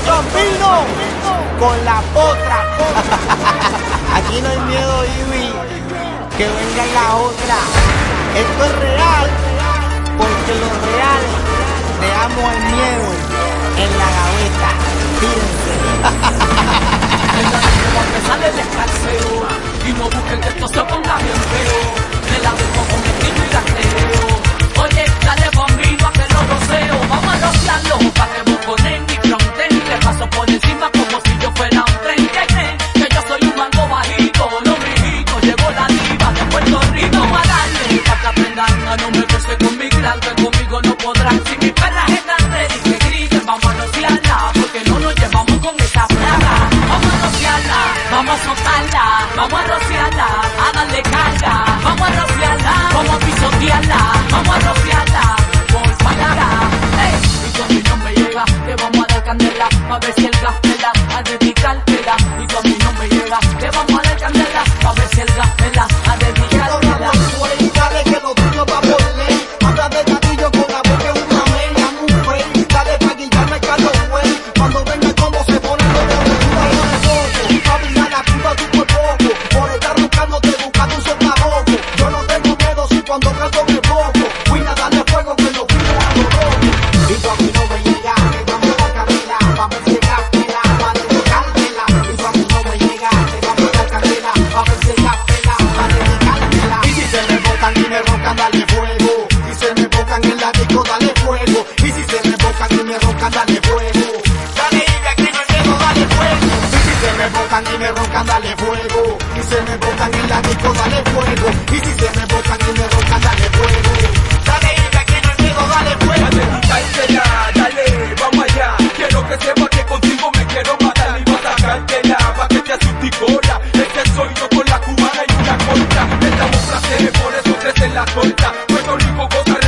Bambino con la potra. Aquí no hay miedo, Ivy, que venga la otra. Esto es real, porque los reales dejamos el miedo en la gaveta. Tírense. Que sale de escarceo y no busquen que esto se ponga bien feo. Me la dejo con estilo y gasteo. Oye, dale Bambino a que lo roceo. Vamos a rociarlo pa' que boconen mi fronten. Le paso por encima como si yo fuera un tren. Que yo soy un mango bajito, no mijito. Llegó la diva de Puerto Rico. Vamos a darle pa' que aprendan a no meterse con mi gran, que conmigo no podrán. Si mis perras están ready, que griten, vamos a rociarla, porque no nos llevamos con esa plaga. Vamos a rociarla, vamos a soltarla, vamos a rociarla, a darle carga. Vamos a rociarla, vamos a pisotearla, vamos a rociarla, por palabra. Hey, y tú a mí no me llega, te vamos a dar candela, pa' ver si el gas pela, a dedicártela. Y tú a mí no me llega, te vamos a dar candela, pa' ver si el gas pela, a dedicártela. Dale que lo tuyo va por ley. Anda de gatillo con la boca en una media, un fake. Dale pa' guillarme Carlos Güey. Cuando venga como se pone lo de una de foco. Familia la puta tu por poco. Por estar buscando te buscando un soplaboco. Yo no tengo miedo si cuando canto me poco. Cuida dale fuego que lo pido a los rojos. Y tú a mí no me llega, te vamos a dar candela. Vamos a llegar pela, pa' dedicártela. Y tú a mí no me llega, te vamos a dar candela. Vamos a llegar pela, pa' dedicártela. Y si se me botan y me roncan, dale fuego. Y se me bocan en la disco, dale fuego. Y si se me bocan y me roncan, dale fuego. Dale Ivy, aquí no hay miedo, dale fuego. Y si se me botan y me roncan, dale fuego. Y se me botan en la disco, dale fuego. Y si se me botan y me roncan, dale fuego. Dale Ivy, aquí no hay miedo, dale fuego. Dedicártela, dale, vamos allá. Quiero que sepa que contigo me quiero matar y voy a sacártela pa' que te asusticola. Este soy yo con la cubana y una corta. Estamos frases, por eso crece la corta. Puerto Rico goza